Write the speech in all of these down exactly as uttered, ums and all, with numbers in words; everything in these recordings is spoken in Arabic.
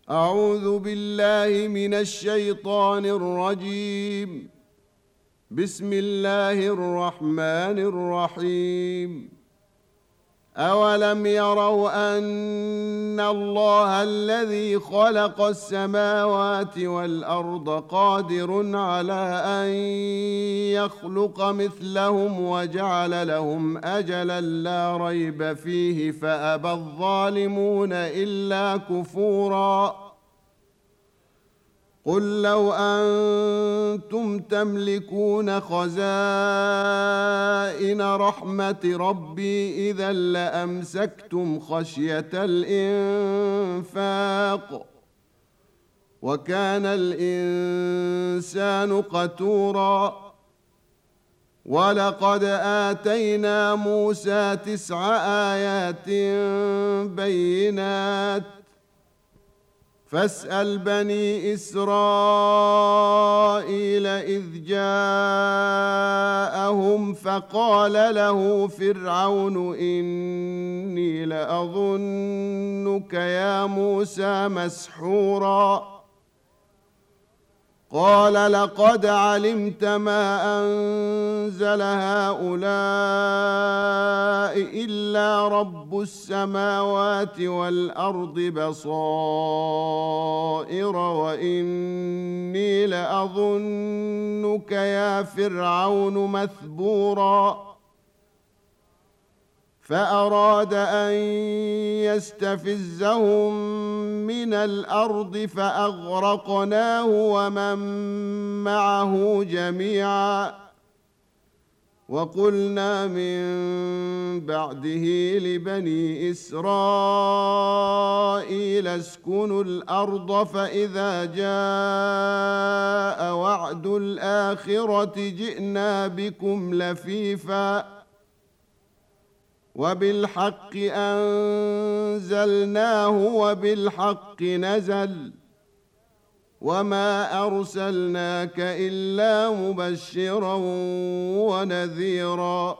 أعوذ بالله من الشيطان الرجيم. بسم الله الرحمن الرحيم. أولم يروا أن الله الذي خلق السماوات والأرض قادر على أن يخلق مثلهم وجعل لهم أجلا لا ريب فيه فأبى الظالمون إلا كفورا. قل لو أنتم تملكون خزائن رحمة ربي إذا لأمسكتم خشية الإنفاق وكان الإنسان قتورا. ولقد آتينا موسى تسع آيات بينات فاسأل بني إسرائيل إذ جاءهم فقال له فرعون إني لأظنك يا موسى مسحورا. قال لقد علمت ما أنزل هؤلاء إلا رب السماوات والأرض بصائر وإني لأظنك يا فرعون مثبورا. فأراد أن يستفزهم من الأرض فأغرقناه ومن معه جميعا. وقلنا من بعده لبني إسرائيل اسكنوا الأرض فإذا جاء وعد الآخرة جئنا بكم لفيفا وبالحق أنزلناه وبالحق نزل وما أرسلناك إلا مبشرا ونذيرا.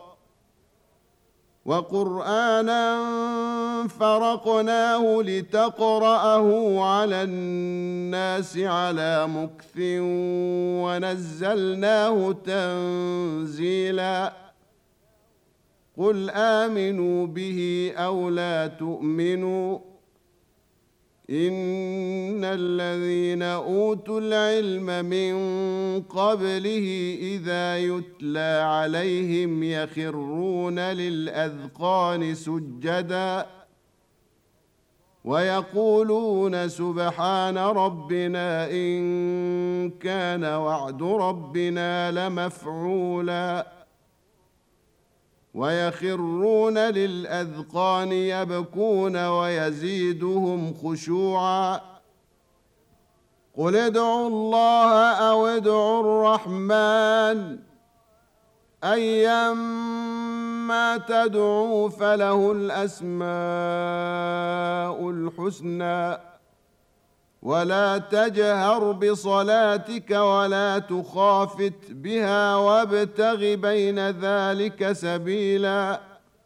وقرآنا فرقناه لتقرأه على الناس على مكث ونزلناه تنزيلا. قل آمنوا به أو لا تؤمنوا إن الذين أوتوا العلم من قبله إذا يتلى عليهم يخرون للأذقان سجدا ويقولون سبحان ربنا إن كان وعد ربنا لمفعولا ويخرون للأذقان يبكون ويزيدهم خشوعا. قل ادعوا الله أو ادعوا الرحمن أيما تدعوا فله الأسماء الحسنى ولا تجهر بصلاتك ولا تخافت بها وابتغ بين ذلك سبيلا.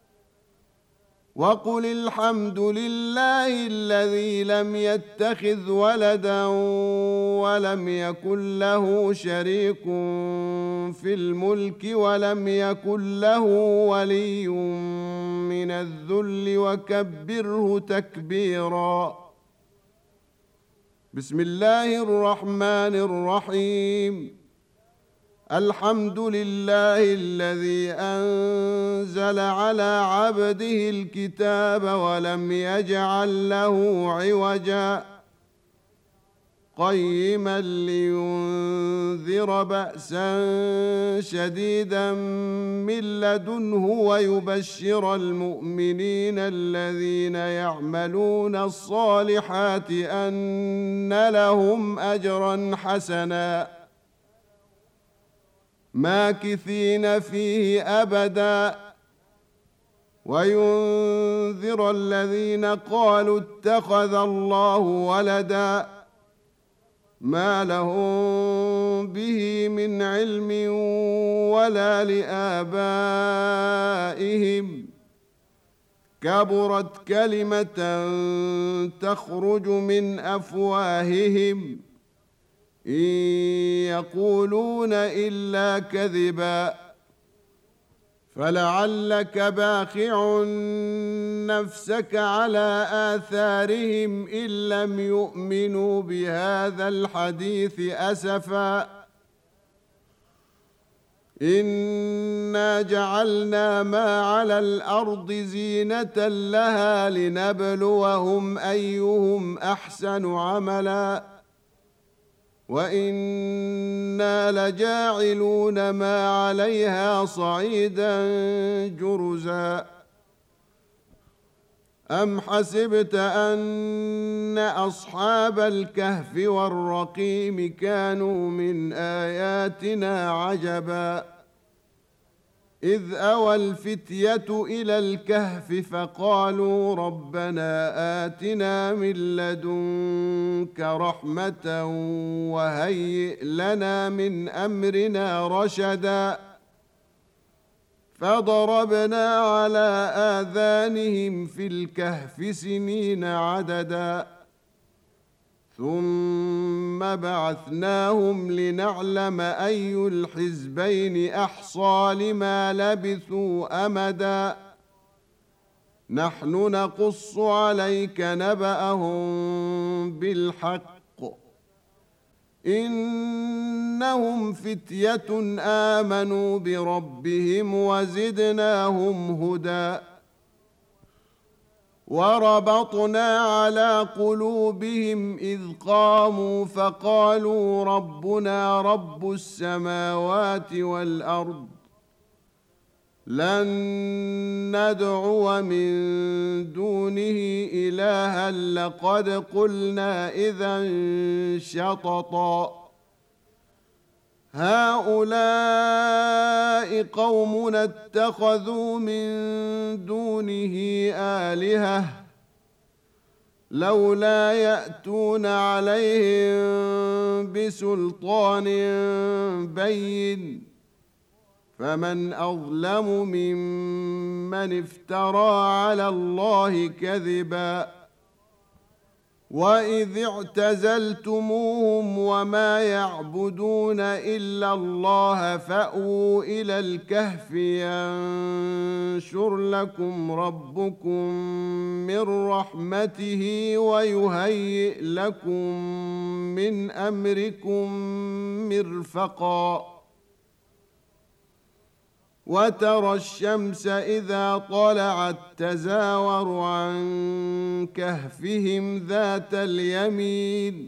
وقل الحمد لله الذي لم يتخذ ولدا ولم يكن له شريك في الملك ولم يكن له ولي من الذل وكبره تكبيرا. بسم الله الرحمن الرحيم. الحمد لله الذي أنزل على عبده الكتاب ولم يجعل له عوجا قيما لينذر بأسا شديدا من لدنه ويبشر المؤمنين الذين يعملون الصالحات أن لهم أجرا حسنا ماكثين فيه أبدا وينذر الذين قالوا اتخذ الله ولدا ما لهم به من علم ولا لآبائهم كبرت كلمة تخرج من أفواههم إن يقولون إلا كذبا فلعلك باخع نفسك على آثارهم إن لم يؤمنوا بهذا الحديث أسفا إنا جعلنا ما على الأرض زينة لها لنبلوهم أيهم أحسن عملا وإنا لجاعلون ما عليها صعيدا جرزا أم حسبت أن أصحاب الكهف والرقيم كانوا من آياتنا عجبا إذ أوى الفتية إلى الكهف فقالوا ربنا آتنا من لدنك رحمة وهيئ لنا من أمرنا رشدا فضربنا على آذانهم في الكهف سنين عددا ثم بعثناهم لنعلم أي الحزبين أحصى لما لبثوا أمدا نحن نقص عليك نبأهم بالحق إنهم فتية آمنوا بربهم وزدناهم هدى وربطنا على قلوبهم إذ قاموا فقالوا ربنا رب السماوات والأرض لن ندعو من دونه إلها لقد قلنا إذا شططا هؤلاء قومنا اتخذوا من دونه آلهة لولا يأتون عليهم بسلطان بين فمن أظلم ممن افترى على الله كذبا وإذ اعتزلتموهم وما يعبدون إلا الله فأووا إلى الكهف ينشر لكم ربكم من رحمته ويهيئ لكم من أمركم مرفقا وترى الشمس إذا طلعت تزاور عن كهفهم ذات اليمين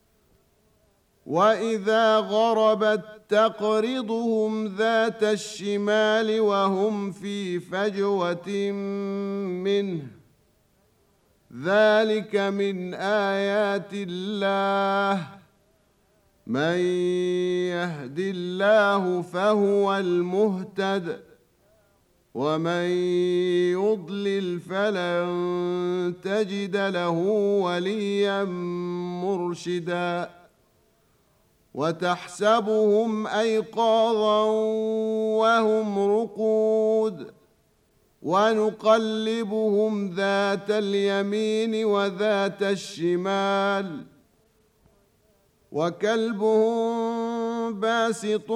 وإذا غربت تقرضهم ذات الشمال وهم في فجوة منه ذلك من آيات الله من يهد الله فهو المهتد ومن يضلل فلن تجد له وليا مرشدا وتحسبهم أيقاظا وهم رقود ونقلبهم ذات اليمين وذات الشمال وكلبهم باسط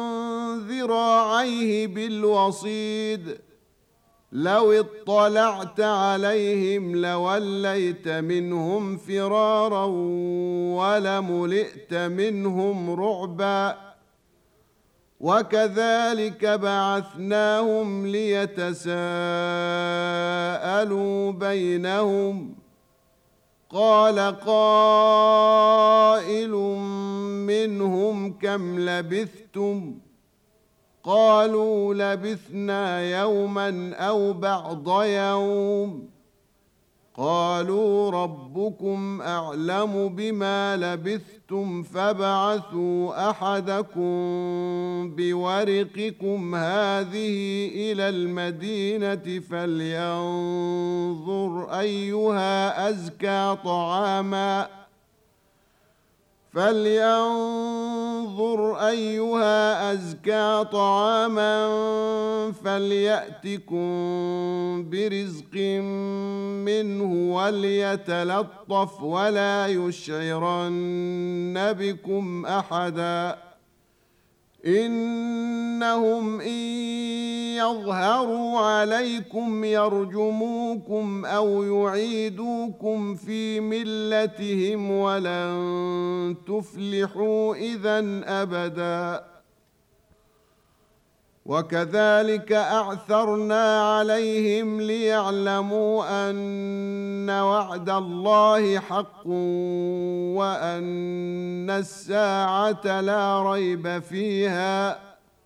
ذراعيه بالوصيد لو اطلعت عليهم لوليت منهم فرارا ولملئت منهم رعبا وكذلك بعثناهم ليتساءلوا بينهم قال قائل منهم كم لبثتم قالوا لبثنا يوما أو بعض يوم قالوا ربكم أعلم بما لبثتم فابعثوا أحدكم بورقكم هذه إلى المدينة فلينظر أيها أزكى طعاما فلينظر أيها أزكى طعاما فليأتكم برزق منه وليتلطف ولا يشعرن بكم أحدا إنهم إن يظهروا عليكم يرجموكم أو يعيدوكم في ملتهم ولن تفلحوا إذن أبدا وكذلك أعثرنا عليهم ليعلموا أن وعد الله حق وأن الساعة لا ريب فيها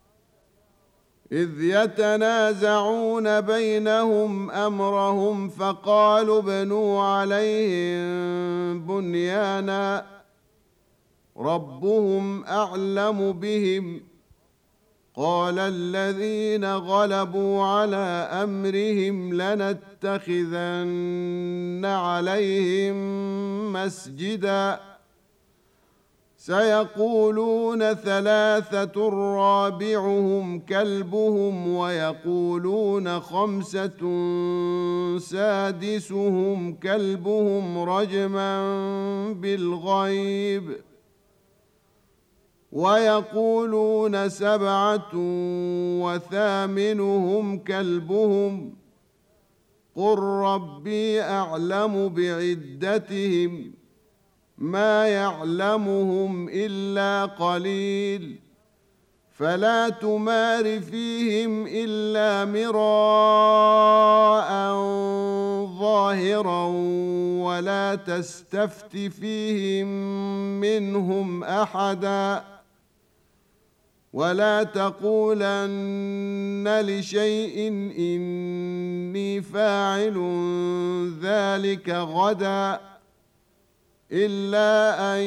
إذ يتنازعون بينهم أمرهم فقالوا ابنوا عليهم بنيانا ربهم أعلم بهم قال الذين غلبوا على أمرهم لنتخذن عليهم مسجدا سيقولون ثلاثة رابعهم كلبهم ويقولون خمسة سادسهم كلبهم رجما بالغيب ويقولون سبعة وثامنهم كلبهم قل ربي أعلم بعدتهم ما يعلمهم إلا قليل فلا تمار فيهم إلا مراء ظاهرا ولا تستفت فيهم منهم أحدا ولا تقولن لشيء إني فاعل ذلك غدا إلا أن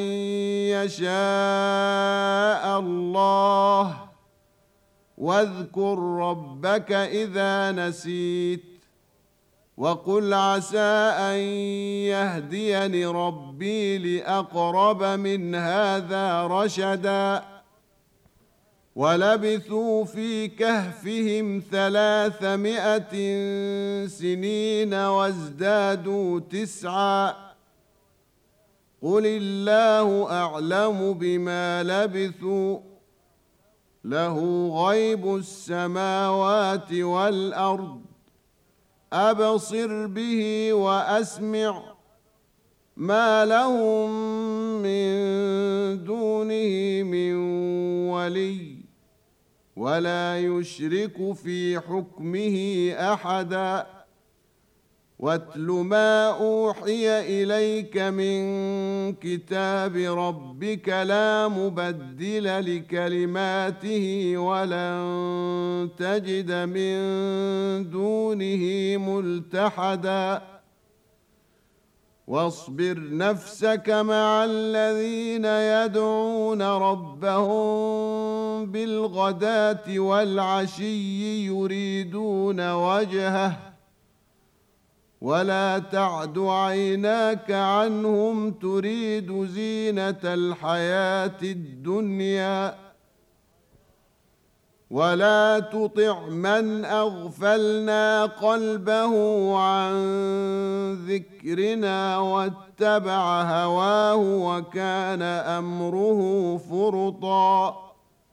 يشاء الله واذكر ربك إذا نسيت وقل عسى أن يهديني ربي لأقرب من هذا رشدا ولبثوا في كهفهم ثلاثمائة سنين وازدادوا تسعا قل الله أعلم بما لبثوا له غيب السماوات والأرض أبصر به وأسمع ما لهم من دونه من ولي ولا يشرك في حكمه أحدا واتل ما أوحي إليك من كتاب ربك لا مبدل لكلماته ولن تجد من دونه ملتحدا واصبر نفسك مع الذين يدعون ربهم بالغداة والعشي يريدون وجهه ولا تعد عيناك عنهم تريد زينة الحياة الدنيا ولا تطع من أغفلنا قلبه عن ذكرنا واتبع هواه وكان أمره فرطا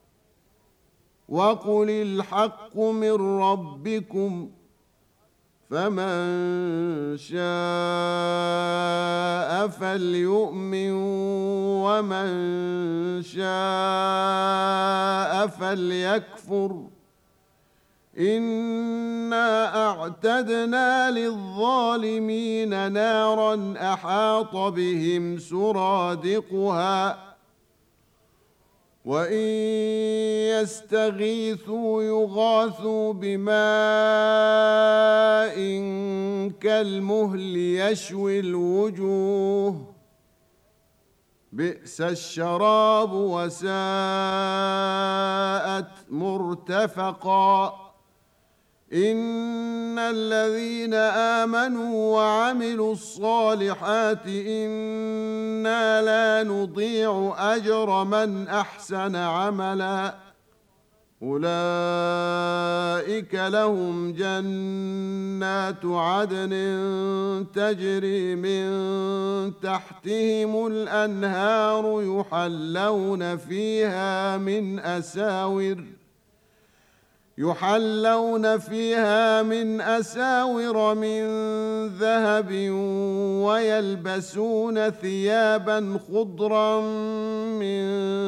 وقل الحق من ربكم فمن شاء فليؤمن ومن شاء فليكفر إنا أعتدنا للظالمين نارا أحاط بهم سرادقها وإن يستغيثوا يغاثوا بماء كالمهل يشوي الوجوه بئس الشراب وساءت مرتفقا إن الذين آمنوا وعملوا الصالحات إنا لا نضيع أجر من أحسن عملا أولئك لهم جنات عدن تجري من تحتهم الأنهار يحلون فيها من أساور يحلون فيها من أساور من ذهب ويلبسون ثيابا خضرا من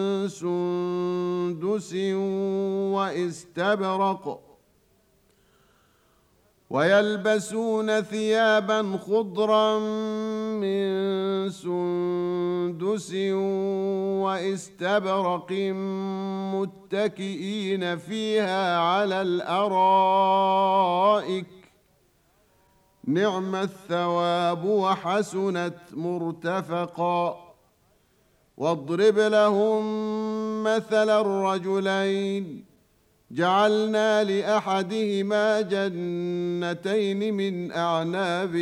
سندس واستبرق ويلبسون ثيابا خضرا من سندس واستبرق متكئين فيها على الأرائك نعم الثواب وحسنت مرتفقا واضرب لهم مثل الرجلين جعلنا لأحدهما جنتين من أعناب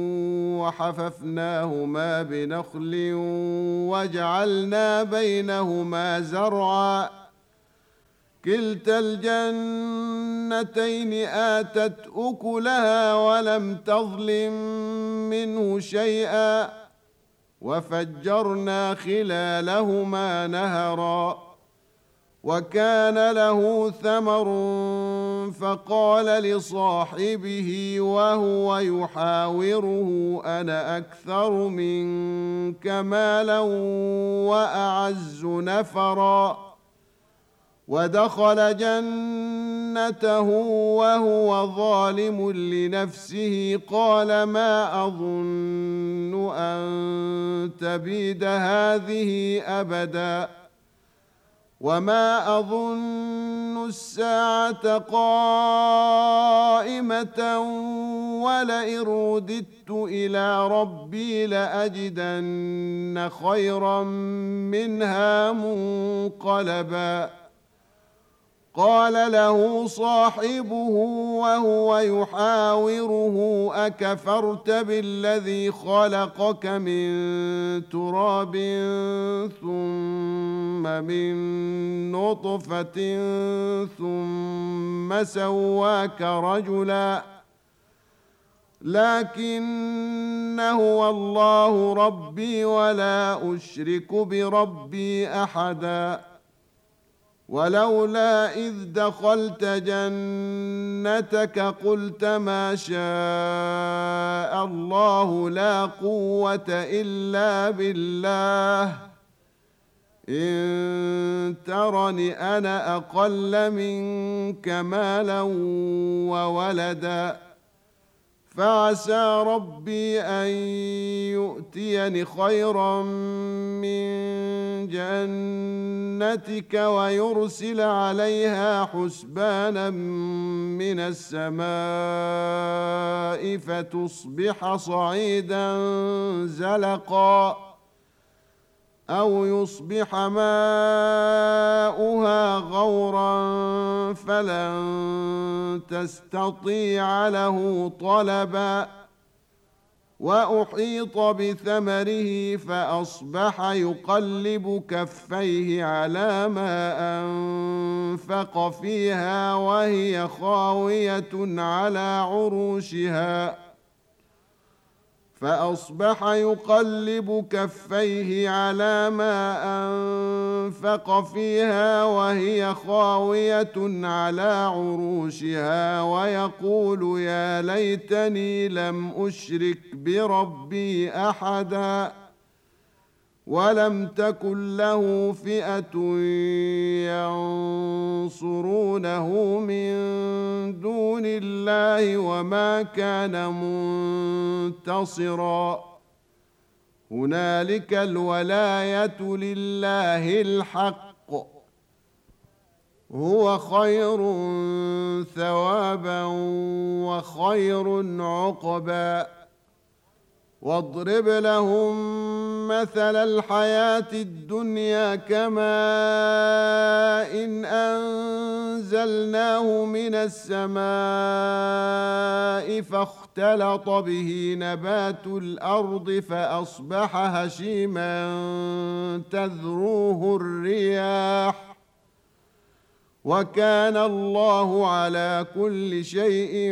وحففناهما بنخل وجعلنا بينهما زرعا كلتا الجنتين آتت أكلها ولم تظلم منه شيئا وفجرنا خلالهما نهرا وكان له ثمر فقال لصاحبه وهو يحاوره أنا أكثر منك مالا وأعز نفرا ودخل جنته وهو ظالم لنفسه قال ما أظن أن تبيد هذه أبدا وما أظن الساعة قائمة ولئن رددت إلى ربي لأجدن خيرا منها منقلبا قال له صاحبه وهو يحاوره أكفرت بالذي خلقك من تراب ثم من نطفة ثم سواك رجلا لكن هو الله ربي ولا أشرك بربي أحدا ولولا إذ دخلت جنتك قلت ما شاء الله لا قوة إلا بالله إن ترني أنا أقل منك مالا وولدا فعسى ربي أن يؤتيني خيرا من جنتك ويرسل عليها حسبانا من السماء فتصبح صعيدا زلقا أو يصبح ماؤها غورا فلن تستطيع له طلبا وأحيط بثمره فأصبح يقلب كفيه على ما أنفق فيها وهي خاوية على عروشها فأصبح يقلب كفيه على ما أنفق فيها وهي خاوية على عروشها ويقول يا ليتني لم أشرك بربي أحدا ولم تكن له فئة ينصرونه من دون الله وما كان منتصرا هنالك الولاية لله الحق هو خير ثوابا وخير عقبا واضرب لهم مثل الحياة الدنيا كماء إن أنزلناه من السماء فاختلط به نبات الأرض فأصبح هشيما تذروه الرياح وكان الله على كل شيء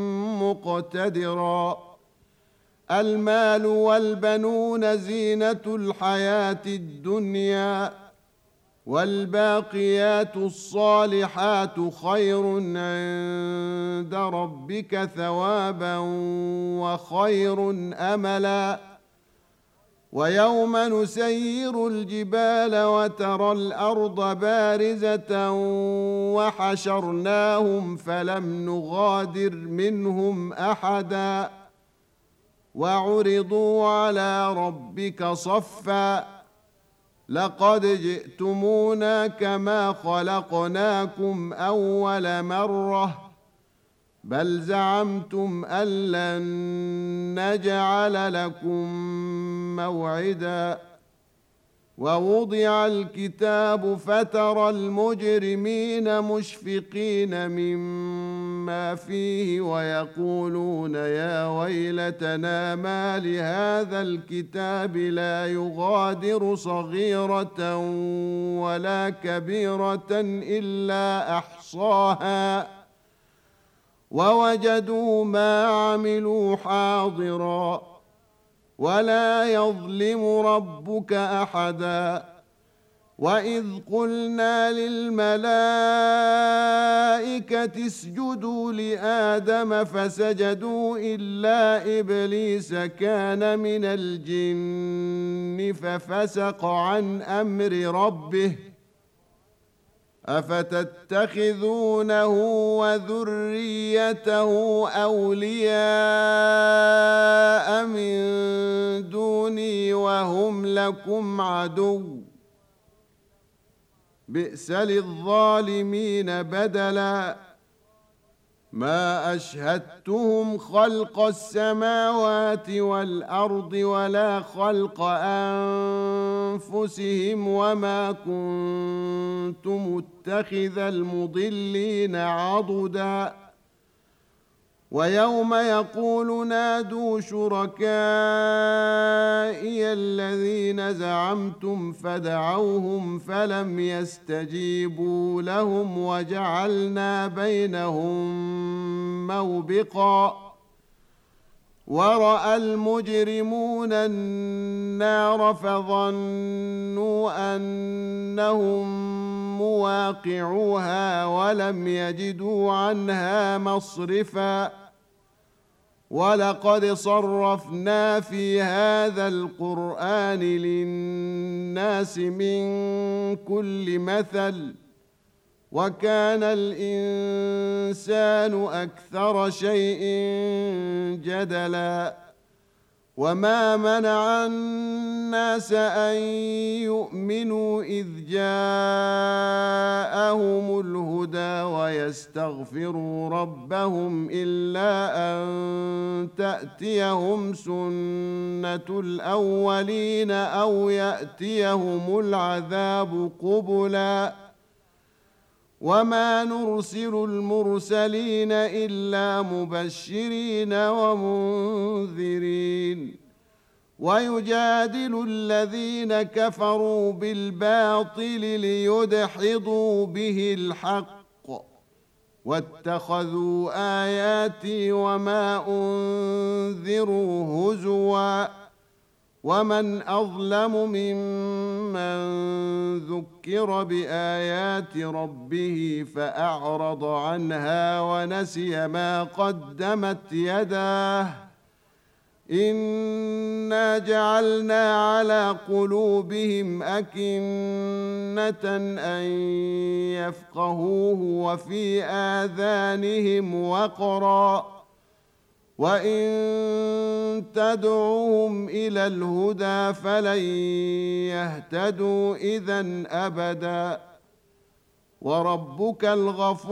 مقتدرا. المال والبنون زينة الحياة الدنيا والباقيات الصالحات خير عند ربك ثوابا وخير أملا. ويوم نسير الجبال وترى الأرض بارزة وحشرناهم فلم نغادر منهم أحدا وعرضوا على ربك صفا لقد جئتمونا كما خلقناكم أول مرة بل زعمتم أن لن نجعل لكم موعدا. ووضع الكتاب فترى المجرمين مشفقين مما فيه ويقولون يا ويلتنا ما لهذا الكتاب لا يغادر صغيرة ولا كبيرة إلا أحصاها ووجدوا ما عملوا حاضرا ولا يظلم ربك أحدا. وإذ قلنا للملائكة اسجدوا لآدم فسجدوا إلا إبليس كان من الجن ففسق عن أمر ربه أفتتخذونه وذريته أولياء من دوني وهم لكم عدو بئس للظالمين بدلا. ما أشهدتهم خلق السماوات والأرض ولا خلق أنفسهم وما كنت متخذ المضلين عضدا. ويوم يقول نادوا شركائي الذين زعمتم فدعوهم فلم يستجيبوا لهم وجعلنا بينهم موبقا. ورأى المجرمون النار فظنوا أنهم مواقعوها ولم يجدوا عنها مصرفا. ولقد صرفنا في هذا القرآن للناس من كل مثل وكان الإنسان أكثر شيء جدلا. وما منع الناس أن يؤمنوا إذ جاءهم الهدى ويستغفروا ربهم إلا أن تأتيهم سنة الأولين أو يأتيهم العذاب قبلا. وما نرسل المرسلين إلا مبشرين ومنذرين ويجادل الذين كفروا بالباطل ليدحضوا به الحق واتخذوا آياتي وما أنذروا هزوا. ومن أظلم ممن ذكر بآيات ربه فأعرض عنها ونسي ما قدمت يداه إنا جعلنا على قلوبهم أكنة أن يفقهوه وفي آذانهم وقرا وإن تدعوهم إلى الهدى فلن يهتدوا إذن أبدا. وربك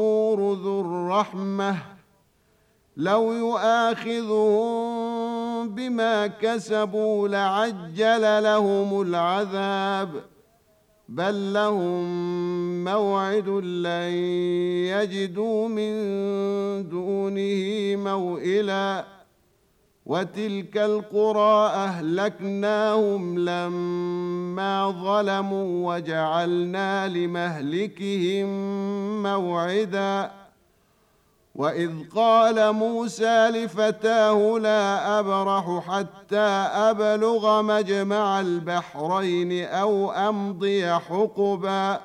الغفور ذو الرحمة لو يؤاخذهم بما كسبوا لعجل لهم العذاب بل لهم موعد لن يجدوا من دونه موئلا وتلك القرى أهلكناهم لما ظلموا وجعلنا لمهلكهم موعدا وإذ قال موسى لفتاه لا أبرح حتى أبلغ مجمع البحرين أو أمضي حقبا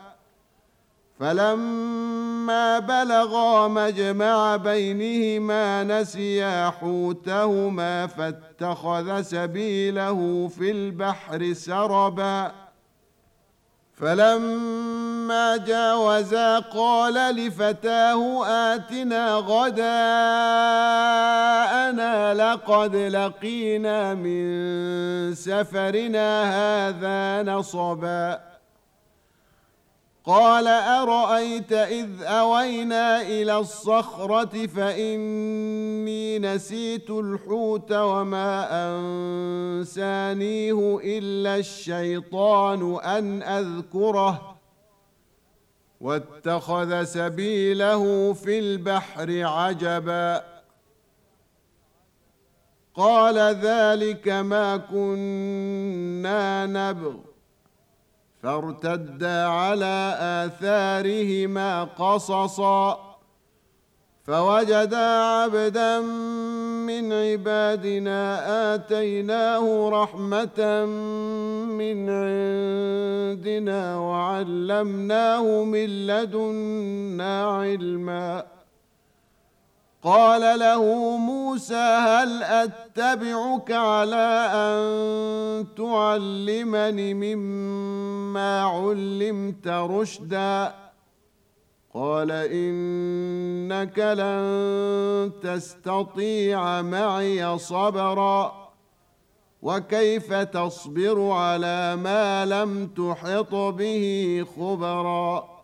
فلما بلغا مجمع بينهما نسيا حوتهما فاتخذ سبيله في البحر سربا فلما جاوزا قال لفتاه آتنا غداءنا لقد لقينا من سفرنا هذا نصبا قال أرأيت إذ أوينا إلى الصخرة فإني نسيت الحوت وما أنسانيه إلا الشيطان أن أذكره واتخذ سبيله في البحر عجبا قال ذلك ما كنا نبغ فارتدا على آثارهما قصصا فوجدا عبدا من عبادنا آتيناه رحمة من عندنا وعلمناه من لدنا علما قال له موسى هل أتبعك على أن تعلمني مما علمت رشدا قال إنك لن تستطيع معي صبرا وكيف تصبر على ما لم تحط به خبرا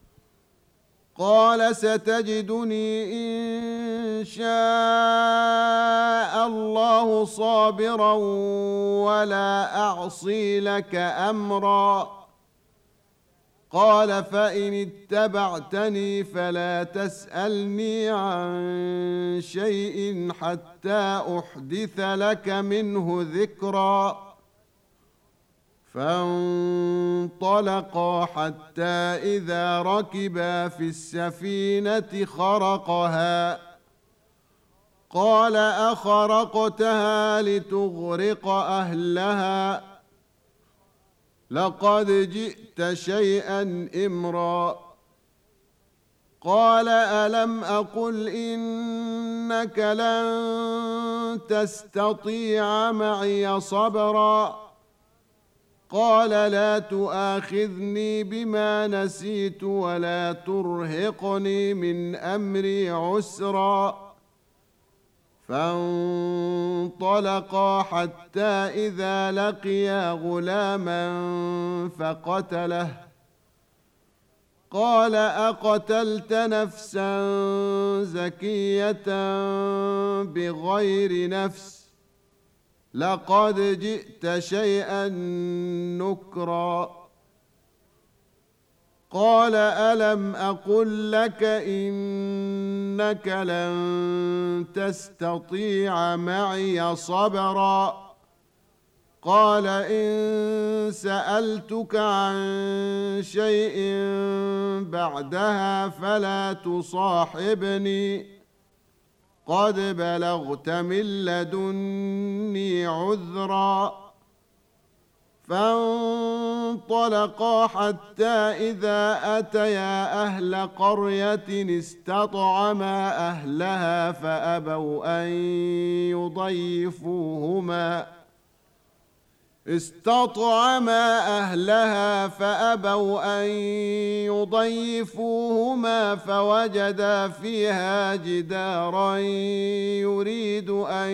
قال ستجدني إن شاء الله صابرا ولا أعصي لك أمرا قال فإن اتبعتني فلا تسألني عن شيء حتى أحدث لك منه ذكرا فانطلقا حتى إذا ركبا في السفينة خرقها قال أخرقتها لتغرق أهلها لقد جئت شيئا إمرا قال ألم أقل إنك لن تستطيع معي صبرا قال لا تؤاخذني بما نسيت ولا ترهقني من أمري عسرا فانطلقا حتى إذا لقيا غلاما فقتله قال أقتلت نفسا زكية بغير نفس لقد جئت شيئا نكرا قال ألم أقل لك إنك لن تستطيع معي صبرا قال إن سألتك عن شيء بعدها فلا تصاحبني قد بلغت من لدني عذرا فانطلقا حتى إذا أتيا أهل قرية استطعما أهلها فأبوا أن يضيفوهما استطعما أهلها فأبوا أن يضيفوهما فوجدا فيها جدارا يريد أن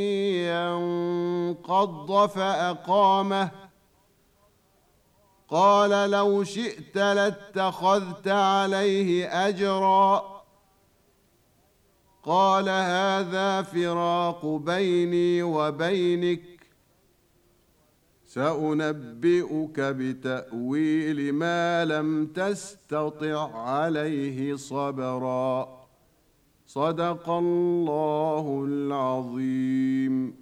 ينقض فأقامه قال لو شئت لاتخذت عليه أجرا قال هذا فراق بيني وبينك سأنبئك بتأويل ما لم تستطع عليه صبرا. صدق الله العظيم.